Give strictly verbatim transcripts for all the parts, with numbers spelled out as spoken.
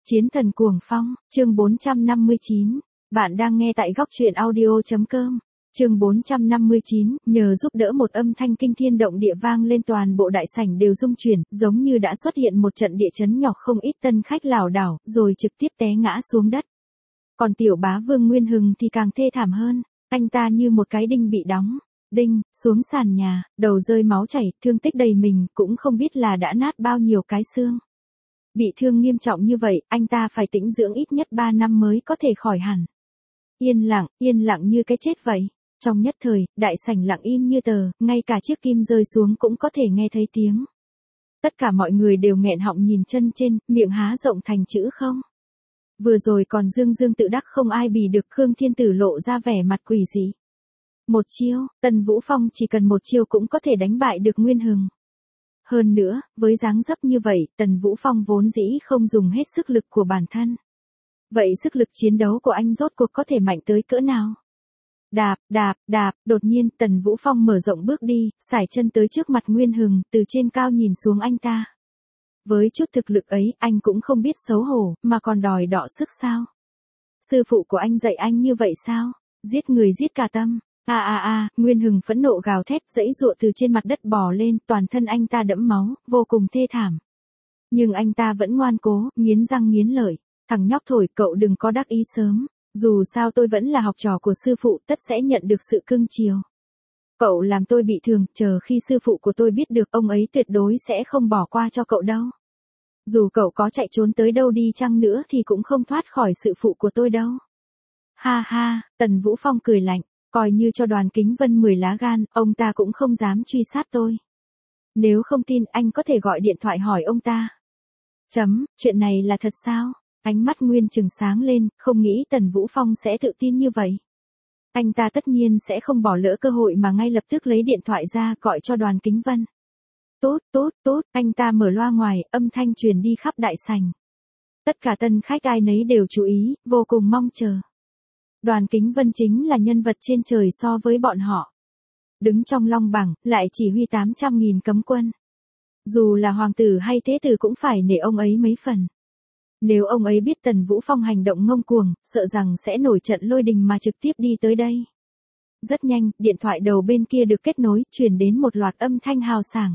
Chiến thần cuồng phong, chương bốn trăm năm mươi chín. Bạn đang nghe tại góc truyện audio.com. Chương bốn trăm năm mươi chín, nhờ giúp đỡ một âm thanh kinh thiên động địa vang lên toàn bộ đại sảnh đều rung chuyển, giống như đã xuất hiện một trận địa chấn nhỏ, không ít tân khách lảo đảo, rồi trực tiếp té ngã xuống đất. Còn tiểu bá Vương Nguyên Hừng thì càng thê thảm hơn, anh ta như một cái đinh bị đóng, đinh, xuống sàn nhà, đầu rơi máu chảy, thương tích đầy mình, cũng không biết là đã nát bao nhiêu cái xương. Bị thương nghiêm trọng như vậy, anh ta phải tĩnh dưỡng ít nhất ba năm mới có thể khỏi hẳn. Yên lặng, yên lặng như cái chết vậy. Trong nhất thời, đại sảnh lặng im như tờ, ngay cả chiếc kim rơi xuống cũng có thể nghe thấy tiếng. Tất cả mọi người đều nghẹn họng nhìn chân trên, miệng há rộng thành chữ không. Vừa rồi còn dương dương tự đắc không ai bì được, Khương Thiên Tử lộ ra vẻ mặt quỷ dị. Một chiêu, Tần Vũ Phong chỉ cần một chiêu cũng có thể đánh bại được Nguyên Hừng. Hơn nữa, với dáng dấp như vậy, Tần Vũ Phong vốn dĩ không dùng hết sức lực của bản thân. Vậy sức lực chiến đấu của anh rốt cuộc có thể mạnh tới cỡ nào? Đạp, đạp, đạp, đột nhiên Tần Vũ Phong mở rộng bước đi, sải chân tới trước mặt Nguyên Hừng, từ trên cao nhìn xuống anh ta. Với chút thực lực ấy, anh cũng không biết xấu hổ, mà còn đòi đọ sức sao? Sư phụ của anh dạy anh như vậy sao? Giết người giết cả tâm. A a a, Nguyên Hừng phẫn nộ gào thét, giãy giụa từ trên mặt đất bò lên, toàn thân anh ta đẫm máu, vô cùng thê thảm. Nhưng anh ta vẫn ngoan cố, nghiến răng nghiến lợi. Thằng nhóc thổi, cậu đừng có đắc ý sớm. Dù sao tôi vẫn là học trò của sư phụ, tất sẽ nhận được sự cưng chiều. Cậu làm tôi bị thương, chờ khi sư phụ của tôi biết được, ông ấy tuyệt đối sẽ không bỏ qua cho cậu đâu. Dù cậu có chạy trốn tới đâu đi chăng nữa thì cũng không thoát khỏi sự phụ của tôi đâu. Ha ha, Tần Vũ Phong cười lạnh. Coi như cho Đoàn Kính Vân mười lá gan, ông ta cũng không dám truy sát tôi. Nếu không tin, anh có thể gọi điện thoại hỏi ông ta. Chấm, chuyện này là thật sao? Ánh mắt Nguyên Trừng sáng lên, không nghĩ Tần Vũ Phong sẽ tự tin như vậy. Anh ta tất nhiên sẽ không bỏ lỡ cơ hội mà ngay lập tức lấy điện thoại ra gọi cho Đoàn Kính Vân. Tốt, tốt, tốt, anh ta mở loa ngoài, âm thanh truyền đi khắp đại sảnh. Tất cả tân khách ai nấy đều chú ý, vô cùng mong chờ. Đoàn Kính Vân chính là nhân vật trên trời so với bọn họ. Đứng trong long bảng, lại chỉ huy tám trăm nghìn cấm quân. Dù là hoàng tử hay thế tử cũng phải nể ông ấy mấy phần. Nếu ông ấy biết Tần Vũ Phong hành động ngông cuồng, sợ rằng sẽ nổi trận lôi đình mà trực tiếp đi tới đây. Rất nhanh, điện thoại đầu bên kia được kết nối, truyền đến một loạt âm thanh hào sảng.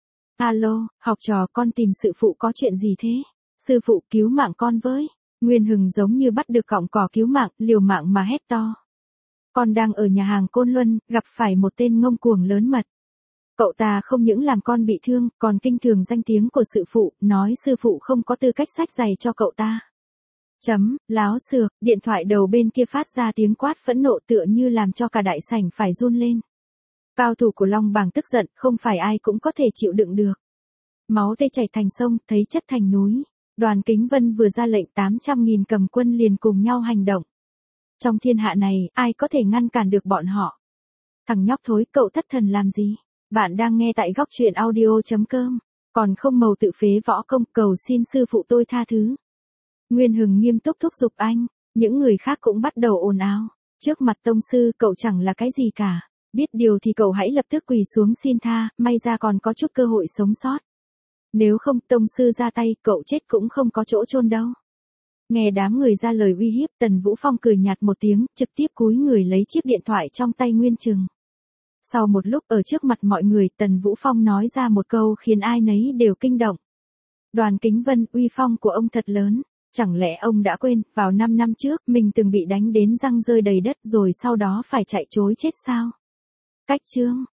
Alo, học trò, con tìm sư phụ có chuyện gì thế? Sư phụ cứu mạng con với. Nguyên Hừng giống như bắt được cọng cỏ cứu mạng, liều mạng mà hét to. Con đang ở nhà hàng Côn Luân, gặp phải một tên ngông cuồng lớn mật. Cậu ta không những làm con bị thương, còn kinh thường danh tiếng của sư phụ, nói sư phụ không có tư cách xách giày cho cậu ta. Chấm, láo xược, điện thoại đầu bên kia phát ra tiếng quát phẫn nộ tựa như làm cho cả đại sảnh phải run lên. Cao thủ của Long Bảng tức giận, không phải ai cũng có thể chịu đựng được. Máu tê chảy thành sông, thấy chất thành núi. Đoàn Kính Vân vừa ra lệnh tám trăm nghìn cầm quân liền cùng nhau hành động. Trong thiên hạ này, ai có thể ngăn cản được bọn họ? Thằng nhóc thối, cậu thất thần làm gì? Bạn đang nghe tại góc truyện audio.com. Còn không màu tự phế võ công, cầu xin sư phụ tôi tha thứ. Nguyên Hừng nghiêm túc thúc giục anh. Những người khác cũng bắt đầu ồn ào. Trước mặt tông sư, cậu chẳng là cái gì cả. Biết điều thì cậu hãy lập tức quỳ xuống xin tha, may ra còn có chút cơ hội sống sót. Nếu không, tông sư ra tay, cậu chết cũng không có chỗ chôn đâu. Nghe đám người ra lời uy hiếp, Tần Vũ Phong cười nhạt một tiếng, trực tiếp cúi người lấy chiếc điện thoại trong tay Nguyên Trừng. Sau một lúc ở trước mặt mọi người, Tần Vũ Phong nói ra một câu khiến ai nấy đều kinh động. Đoàn Kính Vân, uy phong của ông thật lớn. Chẳng lẽ ông đã quên, vào năm năm trước, mình từng bị đánh đến răng rơi đầy đất rồi sau đó phải chạy trối chết sao? Cách chương,